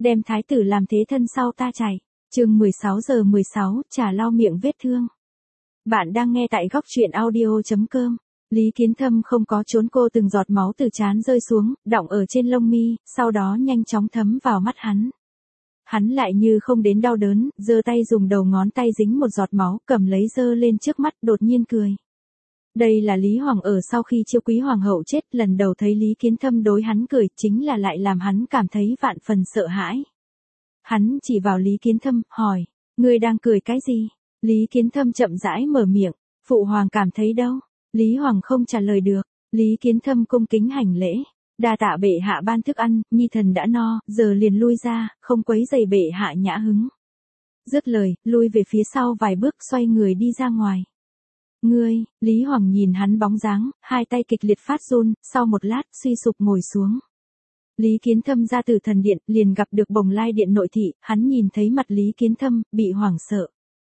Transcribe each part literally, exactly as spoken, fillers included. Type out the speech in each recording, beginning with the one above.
đem thái tử làm thế thân sau ta chạy. Chương mười sáu giờ mười sáu, trà lau miệng vết thương. Bạn đang nghe tại góc truyện audio chấm com. Lý Kiến Thâm không có trốn, cô từng giọt máu từ trán rơi xuống, đọng ở trên lông mi, sau đó nhanh chóng thấm vào mắt hắn. Hắn lại như không đến đau đớn, giơ tay dùng đầu ngón tay dính một giọt máu, cầm lấy giơ lên trước mắt, đột nhiên cười. Đây là Lý Hoàng ở sau khi Chiêu Quý Hoàng hậu chết, lần đầu thấy Lý Kiến Thâm đối hắn cười, chính là lại làm hắn cảm thấy vạn phần sợ hãi. Hắn chỉ vào Lý Kiến Thâm, hỏi, ngươi đang cười cái gì? Lý Kiến Thâm chậm rãi mở miệng, phụ hoàng cảm thấy đâu? Lý Hoàng không trả lời được, Lý Kiến Thâm cung kính hành lễ, đa tạ bệ hạ ban thức ăn, nhi thần đã no, giờ liền lui ra, không quấy rầy bệ hạ nhã hứng. Dứt lời, lui về phía sau vài bước, xoay người đi ra ngoài. Ngươi, Lý Hoàng nhìn hắn bóng dáng, hai tay kịch liệt phát run, sau một lát, suy sụp ngồi xuống. Lý Kiến Thâm ra từ thần điện, liền gặp được Bồng Lai điện nội thị, hắn nhìn thấy mặt Lý Kiến Thâm, bị hoảng sợ.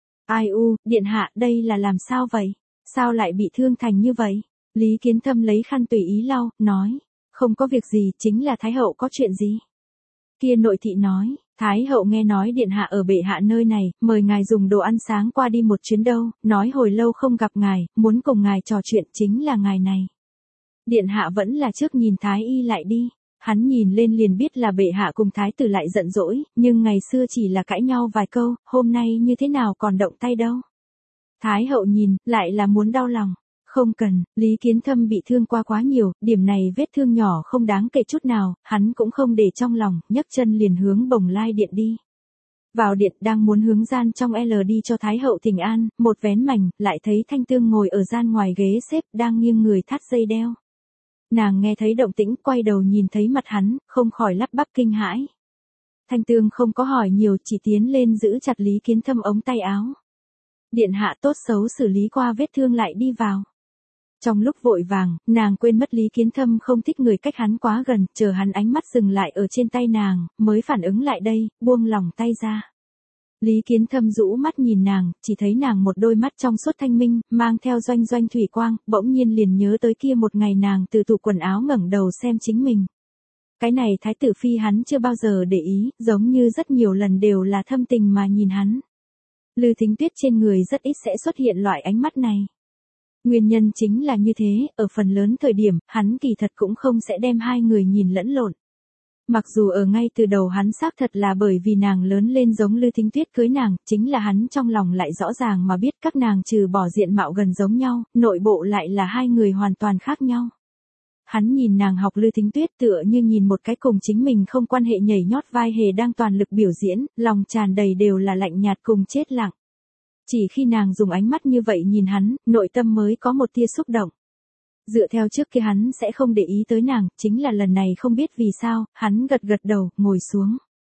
Ai u, điện hạ, đây là làm sao vậy? Sao lại bị thương thành như vậy? Lý Kiến Thâm lấy khăn tùy ý lau, nói, không có việc gì, chính là Thái hậu có chuyện gì? Kia nội thị nói, Thái hậu nghe nói điện hạ ở bệ hạ nơi này, mời ngài dùng đồ ăn sáng qua đi một chuyến đâu, nói hồi lâu không gặp ngài, muốn cùng ngài trò chuyện, chính là ngài này. Điện hạ vẫn là trước nhìn Thái y lại đi. Hắn nhìn lên liền biết là bệ hạ cùng thái tử lại giận dỗi, nhưng ngày xưa chỉ là cãi nhau vài câu, hôm nay như thế nào còn động tay đâu. Thái hậu nhìn, lại là muốn đau lòng. Không cần, Lý Kiến Thâm bị thương qua quá nhiều, điểm này vết thương nhỏ không đáng kể chút nào, hắn cũng không để trong lòng, nhấc chân liền hướng Bồng Lai điện đi. Vào điện đang muốn hướng gian trong L đi cho Thái hậu thỉnh an, một vén mảnh, lại thấy Thanh Tương ngồi ở gian ngoài ghế xếp đang nghiêng người thắt dây đeo. Nàng nghe thấy động tĩnh, quay đầu nhìn thấy mặt hắn, không khỏi lắp bắp kinh hãi. Thanh Tương không có hỏi nhiều, chỉ tiến lên giữ chặt Lý Kiến Thâm ống tay áo. Điện hạ tốt xấu xử lý qua vết thương lại đi vào. Trong lúc vội vàng, nàng quên mất Lý Kiến Thâm không thích người cách hắn quá gần, chờ hắn ánh mắt dừng lại ở trên tay nàng, mới phản ứng lại đây, buông lỏng tay ra. Lý Kiến Thâm rũ mắt nhìn nàng, chỉ thấy nàng một đôi mắt trong suốt thanh minh, mang theo doanh doanh thủy quang, bỗng nhiên liền nhớ tới kia một ngày nàng từ tủ quần áo ngẩng đầu xem chính mình. Cái này thái tử phi hắn chưa bao giờ để ý, giống như rất nhiều lần đều là thâm tình mà nhìn hắn. Lư Thính Tuyết trên người rất ít sẽ xuất hiện loại ánh mắt này. Nguyên nhân chính là như thế, ở phần lớn thời điểm, hắn kỳ thật cũng không sẽ đem hai người nhìn lẫn lộn. Mặc dù ở ngay từ đầu hắn xác thật là bởi vì nàng lớn lên giống Lư Thính Tuyết cưới nàng, chính là hắn trong lòng lại rõ ràng mà biết các nàng trừ bỏ diện mạo gần giống nhau, nội bộ lại là hai người hoàn toàn khác nhau. Hắn nhìn nàng học Lư Thính Tuyết tựa như nhìn một cái cùng chính mình không quan hệ nhảy nhót vai hề đang toàn lực biểu diễn, lòng tràn đầy đều là lạnh nhạt cùng chết lặng. Chỉ khi nàng dùng ánh mắt như vậy nhìn hắn, nội tâm mới có một tia xúc động. Dựa theo trước kia hắn sẽ không để ý tới nàng, chính là lần này không biết vì sao, hắn gật gật đầu, ngồi xuống.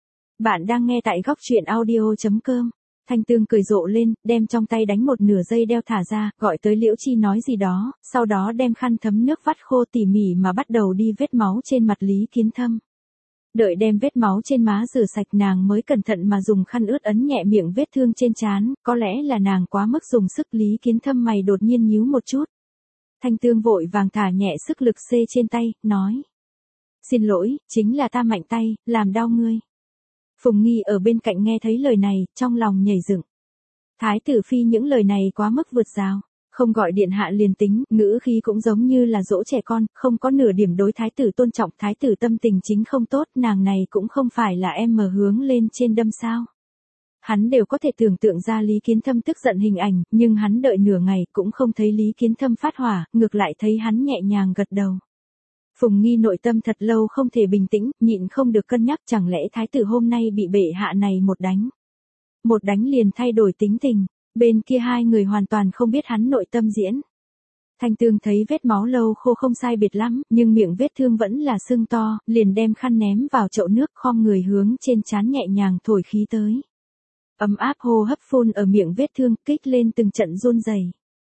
Bạn đang nghe tại góc truyện audio chấm com. Thanh Tương cười rộ lên, đem trong tay đánh một nửa dây đeo thả ra, gọi tới Liễu Chi nói gì đó, sau đó đem khăn thấm nước vắt khô tỉ mỉ mà bắt đầu đi vết máu trên mặt Lý Kiến Thâm. Đợi đem vết máu trên má rửa sạch, nàng mới cẩn thận mà dùng khăn ướt ấn nhẹ miệng vết thương trên trán, có lẽ là nàng quá mức dùng sức. Lý Kiến Thâm mày đột nhiên nhíu một chút. Thanh Tương vội vàng thả nhẹ sức lực xê trên tay, nói. Xin lỗi, chính là ta mạnh tay, làm đau ngươi. Phùng Nghi ở bên cạnh nghe thấy lời này, trong lòng nhảy dựng. Thái tử phi những lời này quá mức vượt rào, không gọi điện hạ liền tính, ngữ khí cũng giống như là dỗ trẻ con, không có nửa điểm đối thái tử tôn trọng. Thái tử tâm tình chính không tốt, nàng này cũng không phải là em mở hướng lên trên đâm sao. Hắn đều có thể tưởng tượng ra Lý Kiến Thâm tức giận hình ảnh, nhưng hắn đợi nửa ngày cũng không thấy Lý Kiến Thâm phát hỏa, ngược lại thấy hắn nhẹ nhàng gật đầu. Phùng Nghi nội tâm thật lâu không thể bình tĩnh, nhịn không được cân nhắc, chẳng lẽ thái tử hôm nay bị bệ hạ này một đánh. Một đánh liền thay đổi tính tình, bên kia hai người hoàn toàn không biết hắn nội tâm diễn. Thanh Tương thấy vết máu lâu khô không sai biệt lắm, nhưng miệng vết thương vẫn là sưng to, liền đem khăn ném vào chậu nước, khom người hướng trên trán nhẹ nhàng thổi khí tới. Ấm áp hô hấp phun ở miệng vết thương, kích lên từng trận run rẩy.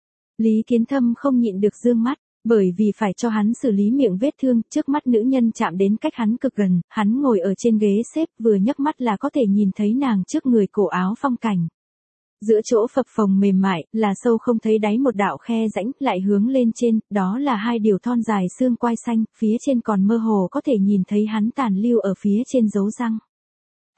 Lý Kiến Thâm không nhịn được dương mắt, bởi vì phải cho hắn xử lý miệng vết thương, trước mắt nữ nhân chạm đến cách hắn cực gần, hắn ngồi ở trên ghế xếp, vừa nhấc mắt là có thể nhìn thấy nàng trước người cổ áo phong cảnh. Giữa chỗ phập phồng mềm mại, là sâu không thấy đáy một đạo khe rãnh, lại hướng lên trên, đó là hai điều thon dài xương quai xanh, phía trên còn mơ hồ có thể nhìn thấy hắn tàn lưu ở phía trên dấu răng.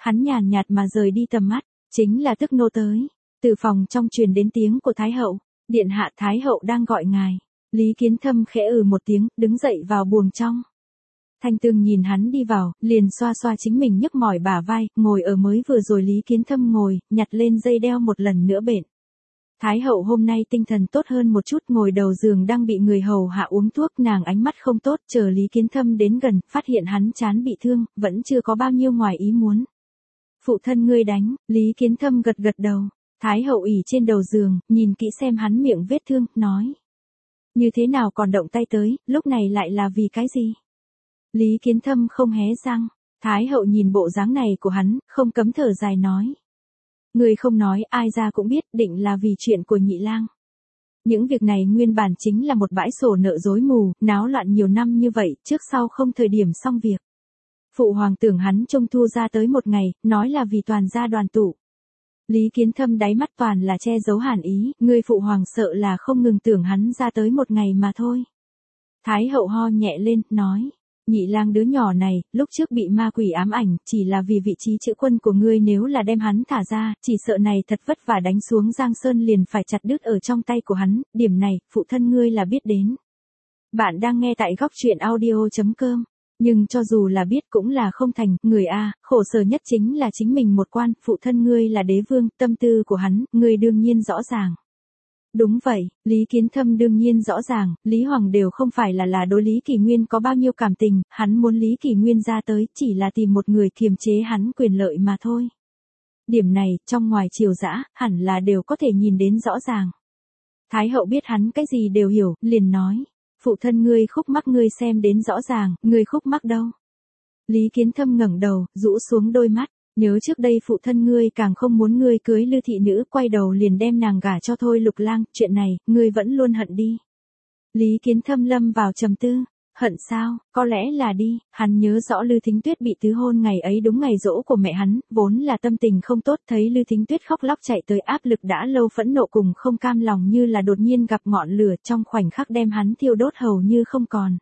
Hắn nhàn nhạt mà rời đi tầm mắt, chính là tức nô tới. Từ phòng trong truyền đến tiếng của Thái hậu, điện hạ Thái hậu đang gọi ngài. Lý Kiến Thâm khẽ ừ một tiếng, đứng dậy vào buồng trong. Thanh Tương nhìn hắn đi vào, liền xoa xoa chính mình nhức mỏi bả vai, ngồi ở mới vừa rồi Lý Kiến Thâm ngồi, nhặt lên dây đeo một lần nữa bện. Thái hậu hôm nay tinh thần tốt hơn một chút, ngồi đầu giường đang bị người hầu hạ uống thuốc, nàng ánh mắt không tốt, chờ Lý Kiến Thâm đến gần, phát hiện hắn trán bị thương, vẫn chưa có bao nhiêu ngoài ý muốn. Phụ thân ngươi đánh, Lý Kiến Thâm gật gật đầu. Thái hậu ỉ trên đầu giường, nhìn kỹ xem hắn miệng vết thương, nói. Như thế nào còn động tay tới, lúc này lại là vì cái gì? Lý Kiến Thâm không hé răng. Thái hậu nhìn bộ dáng này của hắn, không cấm thở dài nói. Người không nói ai ra cũng biết, định là vì chuyện của nhị lang. Những việc này nguyên bản chính là một bãi sổ nợ rối mù, náo loạn nhiều năm như vậy, trước sau không thời điểm xong việc. Phụ hoàng tưởng hắn trông thu ra tới một ngày, nói là vì toàn gia đoàn tụ. Lý Kiến Thâm đáy mắt toàn là che giấu hàn ý, người phụ hoàng sợ là không ngừng tưởng hắn ra tới một ngày mà thôi. Thái hậu ho nhẹ lên, nói. Nhị lang đứa nhỏ này, lúc trước bị ma quỷ ám ảnh, chỉ là vì vị trí chữ quân của ngươi, nếu là đem hắn thả ra, chỉ sợ này thật vất vả đánh xuống Giang Sơn liền phải chặt đứt ở trong tay của hắn, điểm này, phụ thân ngươi là biết đến. Bạn đang nghe tại góc truyện audio chấm com. Nhưng cho dù là biết cũng là không thành, người a, khổ sở nhất chính là chính mình một quan, phụ thân ngươi là đế vương, tâm tư của hắn, ngươi đương nhiên rõ ràng. Đúng vậy, Lý Kiến Thâm đương nhiên rõ ràng, Lý Hoàng đều không phải là là đối Lý Kỳ Nguyên có bao nhiêu cảm tình, hắn muốn Lý Kỳ Nguyên ra tới, chỉ là tìm một người kiềm chế hắn quyền lợi mà thôi. Điểm này, trong ngoài triều dã, hẳn là đều có thể nhìn đến rõ ràng. Thái hậu biết hắn cái gì đều hiểu, liền nói. Phụ thân ngươi khúc mắc ngươi xem đến rõ ràng, ngươi khúc mắc đâu? Lý Kiến Thâm ngẩng đầu, rũ xuống đôi mắt, nhớ trước đây phụ thân ngươi càng không muốn ngươi cưới Lư thị nữ, quay đầu liền đem nàng gả cho Thôi Lục Lang, chuyện này, ngươi vẫn luôn hận đi. Lý Kiến Thâm lâm vào trầm tư, hận sao, có lẽ là đi, hắn nhớ rõ Lư Thính Tuyết bị tứ hôn ngày ấy đúng ngày giỗ của mẹ hắn, vốn là tâm tình không tốt, thấy Lư Thính Tuyết khóc lóc chạy tới, áp lực đã lâu phẫn nộ cùng không cam lòng như là đột nhiên gặp ngọn lửa, trong khoảnh khắc đem hắn thiêu đốt hầu như không còn.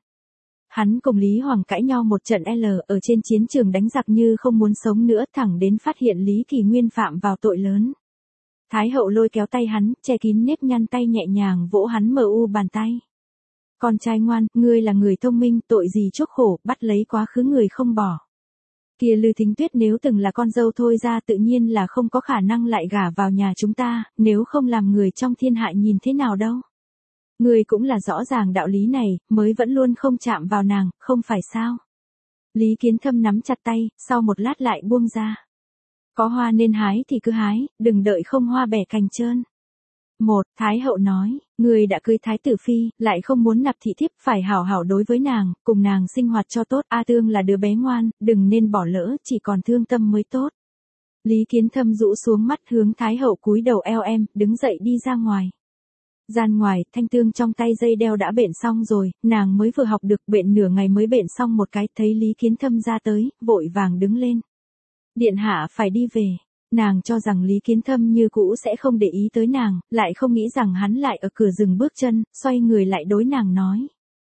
Hắn cùng Lý Hoàng cãi nhau một trận L ở trên chiến trường đánh giặc như không muốn sống nữa, thẳng đến phát hiện Lý Kỳ Nguyên phạm vào tội lớn. Thái hậu lôi kéo tay hắn, che kín nếp nhăn tay nhẹ nhàng vỗ hắn mờ u bàn tay. Con trai ngoan, ngươi là người thông minh, tội gì chuốc khổ, bắt lấy quá khứ người không bỏ. Kia Lư Thính Tuyết nếu từng là con dâu Thôi ra tự nhiên là không có khả năng lại gả vào nhà chúng ta, nếu không làm người trong thiên hạ nhìn thế nào đâu. Ngươi cũng là rõ ràng đạo lý này, mới vẫn luôn không chạm vào nàng, không phải sao? Lý Kiến Thâm nắm chặt tay, sau một lát lại buông ra. Có hoa nên hái thì cứ hái, đừng đợi không hoa bẻ cành trơn. Một, Thái hậu nói, ngươi đã cưới Thái tử phi, lại không muốn nạp thị thiếp, phải hảo hảo đối với nàng, cùng nàng sinh hoạt cho tốt, A Tương là đứa bé ngoan, đừng nên bỏ lỡ, chỉ còn thương tâm mới tốt. Lý Kiến Thâm rũ xuống mắt hướng Thái hậu cúi đầu eo em, đứng dậy đi ra ngoài. Gian ngoài, Thanh Tương trong tay dây đeo đã bện xong rồi, nàng mới vừa học được, bện nửa ngày mới bện xong một cái, thấy Lý Kiến Thâm ra tới, vội vàng đứng lên. Điện hạ phải đi về. Nàng cho rằng Lý Kiến Thâm như cũ sẽ không để ý tới nàng, lại không nghĩ rằng hắn lại ở cửa dừng bước chân, xoay người lại đối nàng nói.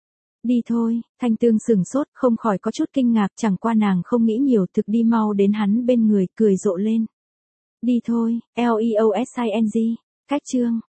Đi thôi, Thanh Tương sừng sốt, không khỏi có chút kinh ngạc, chẳng qua nàng không nghĩ nhiều, thực đi mau đến hắn bên người, cười rộ lên. Đi thôi, L E O S I N G, cách chương.